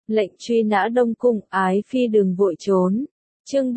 Lệnh truy nã Đông Cung, ái phi đừng vội trốn. Chương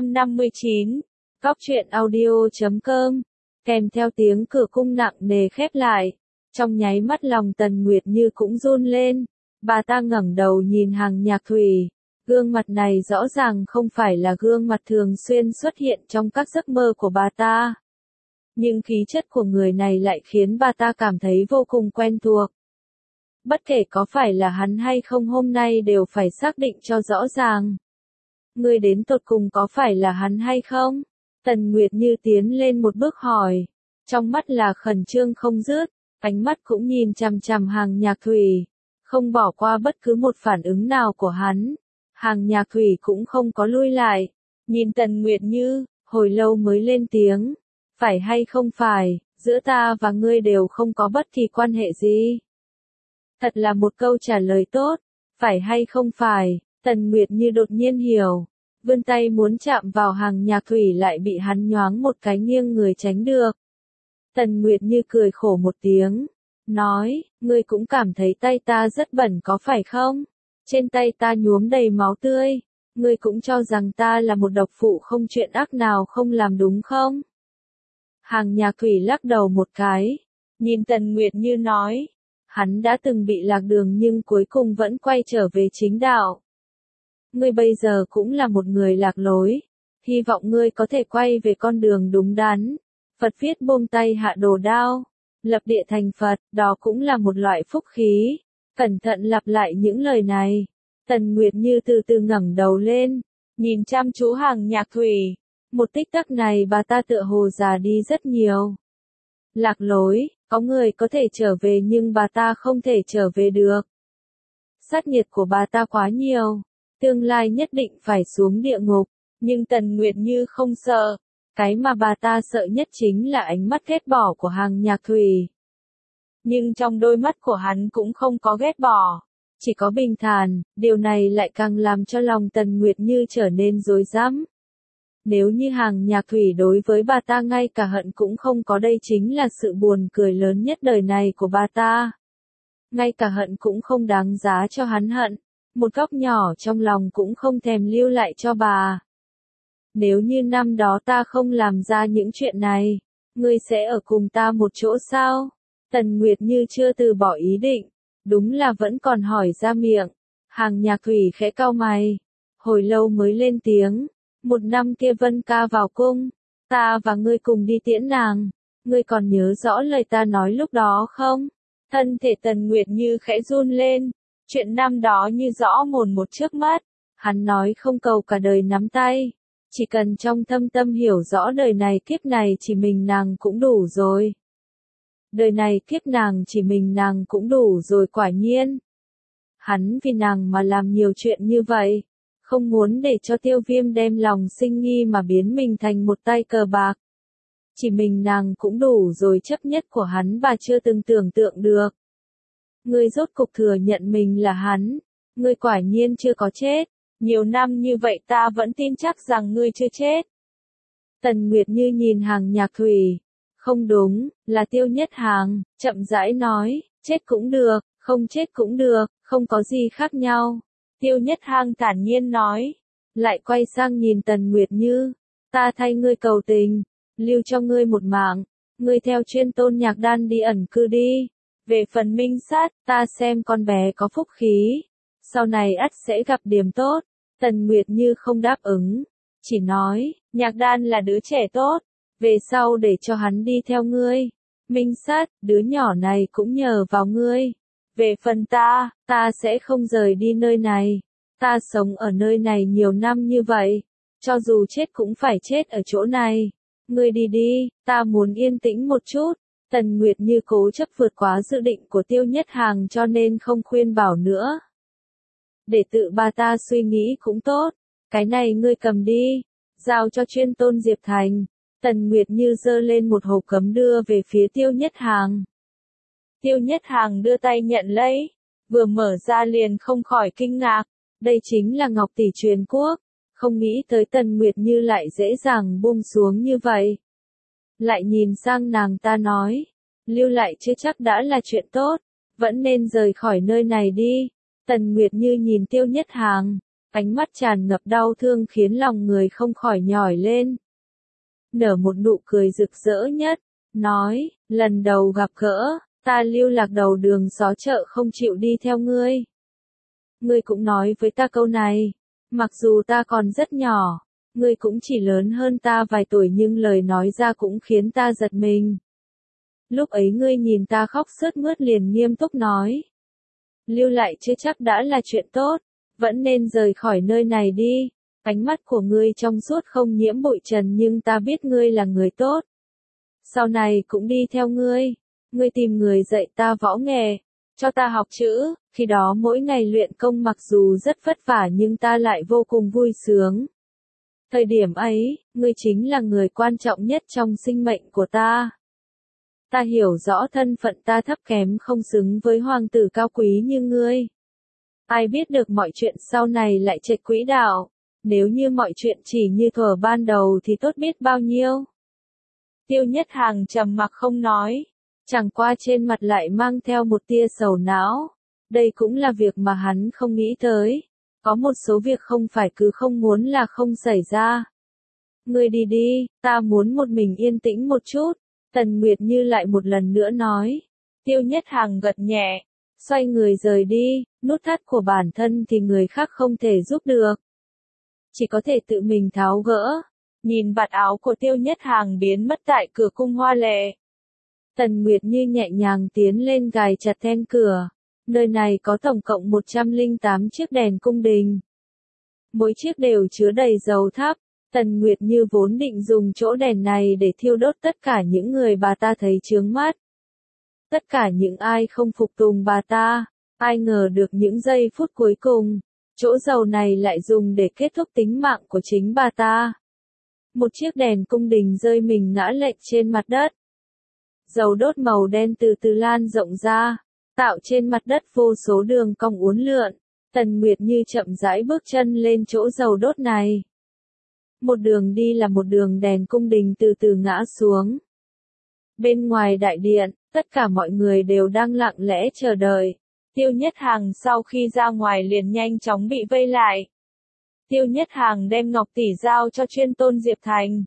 359. Cóc truyện audio.com. Kèm theo tiếng cửa cung nặng nề khép lại. Trong nháy mắt lòng Tần Nguyệt Như cũng run lên. Bà ta ngẩng đầu nhìn Hàng Nhạc Thủy. Gương mặt này rõ ràng không phải là gương mặt thường xuyên xuất hiện trong các giấc mơ của bà ta. Nhưng khí chất của người này lại khiến bà ta cảm thấy vô cùng quen thuộc. Bất kể có phải là hắn hay không hôm nay đều phải xác định cho rõ ràng. Người đến tột cùng có phải là hắn hay không? Tần Nguyệt Như tiến lên một bước hỏi. Trong mắt là khẩn trương không dứt, ánh mắt cũng nhìn chằm chằm Hàng Nhạc Thủy. Không bỏ qua bất cứ một phản ứng nào của hắn. Hàng Nhạc Thủy cũng không có lui lại. Nhìn Tần Nguyệt Như, hồi lâu mới lên tiếng. Phải hay không phải, giữa ta và ngươi đều không có bất kỳ quan hệ gì. Thật là một câu trả lời tốt, phải hay không phải, Tần Nguyệt Như đột nhiên hiểu. Vươn tay muốn chạm vào Hàng Nhạc Thủy lại bị hắn nhoáng một cái nghiêng người tránh được. Tần Nguyệt Như cười khổ một tiếng, nói, ngươi cũng cảm thấy tay ta rất bẩn có phải không? Trên tay ta nhuốm đầy máu tươi, ngươi cũng cho rằng ta là một độc phụ không chuyện ác nào không làm đúng không? Hàng Nhạc Thủy lắc đầu một cái, nhìn Tần Nguyệt Như nói, hắn đã từng bị lạc đường nhưng cuối cùng vẫn quay trở về chính đạo. Ngươi bây giờ cũng là một người lạc lối, hy vọng ngươi có thể quay về con đường đúng đắn. Phật viết buông tay hạ đồ đao, lập địa thành Phật, đó cũng là một loại phúc khí. Cẩn thận lặp lại những lời này. Tần Nguyệt Như từ từ ngẩng đầu lên, nhìn chăm chú Hàng Nhạc Thủy. Một tích tắc này bà ta tựa hồ già đi rất nhiều. Lạc lối, có người có thể trở về nhưng bà ta không thể trở về được. Sát nghiệt của bà ta quá nhiều, tương lai nhất định phải xuống địa ngục, nhưng Tần Nguyệt Như không sợ. Cái mà bà ta sợ nhất chính là ánh mắt ghét bỏ của Hàng Nhạc Thủy. Nhưng trong đôi mắt của hắn cũng không có ghét bỏ, chỉ có bình thản, điều này lại càng làm cho lòng Tần Nguyệt Như trở nên rối rắm. Nếu như Hàng Nhạc Thủy đối với bà ta ngay cả hận cũng không có, đây chính là sự buồn cười lớn nhất đời này của bà ta. Ngay cả hận cũng không đáng giá cho hắn hận, một góc nhỏ trong lòng cũng không thèm lưu lại cho bà. Nếu như năm đó ta không làm ra những chuyện này, ngươi sẽ ở cùng ta một chỗ sao? Tần Nguyệt Như chưa từ bỏ ý định, đúng là vẫn còn hỏi ra miệng. Hàng Nhạc Thủy khẽ cau mày, hồi lâu mới lên tiếng. Một năm kia Vân ca vào cung, ta và ngươi cùng đi tiễn nàng, ngươi còn nhớ rõ lời ta nói lúc đó không? Thân thể Tần Nguyệt Như khẽ run lên, chuyện năm đó như rõ mồn một trước mắt, hắn nói không cầu cả đời nắm tay, chỉ cần trong thâm tâm hiểu rõ đời này kiếp này chỉ mình nàng cũng đủ rồi. Đời này kiếp nàng chỉ mình nàng cũng đủ rồi quả nhiên. Hắn vì nàng mà làm nhiều chuyện như vậy. Không muốn để cho Tiêu Viêm đem lòng sinh nghi mà biến mình thành một tay cờ bạc. Chỉ mình nàng cũng đủ rồi, chấp nhất của hắn bà chưa từng tưởng tượng được. Ngươi rốt cục thừa nhận mình là hắn, ngươi quả nhiên chưa có chết, nhiều năm như vậy ta vẫn tin chắc rằng ngươi chưa chết. Tần Nguyệt Như nhìn Hàng Nhạc Thủy, không đúng, là Tiêu Nhất Hàng, chậm rãi nói, chết cũng được, không chết cũng được, không có gì khác nhau. Tiêu Nhất Hàng thản nhiên nói, lại quay sang nhìn Tần Nguyệt Như, ta thay ngươi cầu tình, lưu cho ngươi một mạng, ngươi theo chuyên tôn nhạc đan đi ẩn cư đi, về phần Minh Sát, ta xem con bé có phúc khí, sau này ắt sẽ gặp điểm tốt. Tần Nguyệt Như không đáp ứng, chỉ nói, nhạc đan là đứa trẻ tốt, về sau để cho hắn đi theo ngươi, Minh Sát, đứa nhỏ này cũng nhờ vào ngươi. Về phần ta sẽ không rời đi nơi này. Ta sống ở nơi này nhiều năm như vậy. Cho dù chết cũng phải chết ở chỗ này. Ngươi đi đi, ta muốn yên tĩnh một chút. Tần Nguyệt Như cố chấp vượt quá dự định của Tiêu Nhất Hàng cho nên không khuyên bảo nữa. Để tự bà ta suy nghĩ cũng tốt. Cái này ngươi cầm đi. Giao cho chuyên tôn Diệp Thành. Tần Nguyệt Như giơ lên một hộp cấm đưa về phía Tiêu Nhất Hàng. Tiêu Nhất Hàng đưa tay nhận lấy, vừa mở ra liền không khỏi kinh ngạc, đây chính là ngọc tỷ truyền quốc, không nghĩ tới Tần Nguyệt Như lại dễ dàng buông xuống như vậy. Lại nhìn sang nàng ta nói, lưu lại chưa chắc đã là chuyện tốt, vẫn nên rời khỏi nơi này đi, Tần Nguyệt Như nhìn Tiêu Nhất Hàng, ánh mắt tràn ngập đau thương khiến lòng người không khỏi nhỏi lên. Nở một nụ cười rực rỡ nhất, nói, lần đầu gặp gỡ, ta lưu lạc đầu đường xó chợ không chịu đi theo ngươi. Ngươi cũng nói với ta câu này, mặc dù ta còn rất nhỏ, ngươi cũng chỉ lớn hơn ta vài tuổi nhưng lời nói ra cũng khiến ta giật mình. Lúc ấy ngươi nhìn ta khóc sướt mướt liền nghiêm túc nói. Lưu lại chưa chắc đã là chuyện tốt, vẫn nên rời khỏi nơi này đi. Ánh mắt của ngươi trong suốt không nhiễm bụi trần nhưng ta biết ngươi là người tốt. Sau này cũng đi theo ngươi. Ngươi tìm người dạy ta võ nghệ, cho ta học chữ, khi đó mỗi ngày luyện công mặc dù rất vất vả nhưng ta lại vô cùng vui sướng. Thời điểm ấy, ngươi chính là người quan trọng nhất trong sinh mệnh của ta. Ta hiểu rõ thân phận ta thấp kém không xứng với hoàng tử cao quý như ngươi. Ai biết được mọi chuyện sau này lại chệch quỹ đạo, nếu như mọi chuyện chỉ như thuở ban đầu thì tốt biết bao nhiêu. Tiêu Nhất Hàng trầm mặc không nói, chẳng qua trên mặt lại mang theo một tia sầu não. Đây cũng là việc mà hắn không nghĩ tới. Có một số việc không phải cứ không muốn là không xảy ra. Ngươi đi đi, ta muốn một mình yên tĩnh một chút. Tần Nguyệt Như lại một lần nữa nói. Tiêu Nhất Hàng gật nhẹ, xoay người rời đi, nút thắt của bản thân thì người khác không thể giúp được. Chỉ có thể tự mình tháo gỡ. Nhìn vạt áo của Tiêu Nhất Hàng biến mất tại cửa cung hoa lệ. Tần Nguyệt Như nhẹ nhàng tiến lên gài chặt then cửa. Nơi này có tổng cộng 108 chiếc đèn cung đình. Mỗi chiếc đều chứa đầy dầu thắp. Tần Nguyệt Như vốn định dùng chỗ đèn này để thiêu đốt tất cả những người bà ta thấy chướng mắt. Tất cả những ai không phục tùng bà ta. Ai ngờ được những giây phút cuối cùng, chỗ dầu này lại dùng để kết thúc tính mạng của chính bà ta. Một chiếc đèn cung đình rơi mình ngã lệch trên mặt đất. Dầu đốt màu đen từ từ lan rộng ra, tạo trên mặt đất vô số đường cong uốn lượn. Tần Nguyệt Như chậm rãi bước chân lên chỗ dầu đốt này. Một đường đi là một đường đèn cung đình từ từ ngã xuống. Bên ngoài đại điện, tất cả mọi người đều đang lặng lẽ chờ đợi. Tiêu Nhất Hàng sau khi ra ngoài liền nhanh chóng bị vây lại. Tiêu Nhất Hàng đem ngọc tỷ giao cho chuyên tôn Diệp Thành.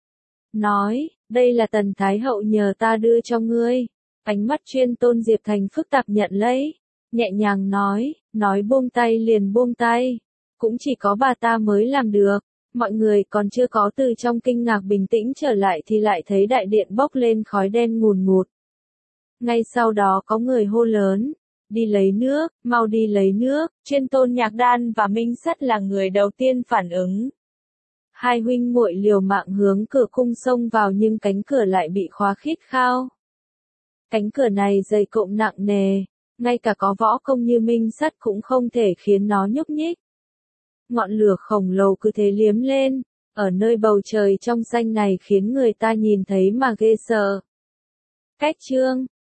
Nói, đây là Tần Thái Hậu nhờ ta đưa cho ngươi. Ánh mắt chuyên tôn Diệp Thành phức tạp nhận lấy. Nhẹ nhàng nói buông tay liền buông tay. Cũng chỉ có bà ta mới làm được. Mọi người còn chưa có từ trong kinh ngạc bình tĩnh trở lại thì lại thấy đại điện bốc lên khói đen ngùn ngụt. Ngay sau đó có người hô lớn. Đi lấy nước, mau đi lấy nước. Chuyên tôn Nhạc Đan và Minh Sắt là người đầu tiên phản ứng. Hai huynh muội liều mạng hướng cửa cung xông vào nhưng cánh cửa lại bị khóa khít khao. Cánh cửa này dày cộm nặng nề, ngay cả có võ công như Minh Sắt cũng không thể khiến nó nhúc nhích. Ngọn lửa khổng lồ cứ thế liếm lên, ở nơi bầu trời trong xanh này khiến người ta nhìn thấy mà ghê sợ. Cách chương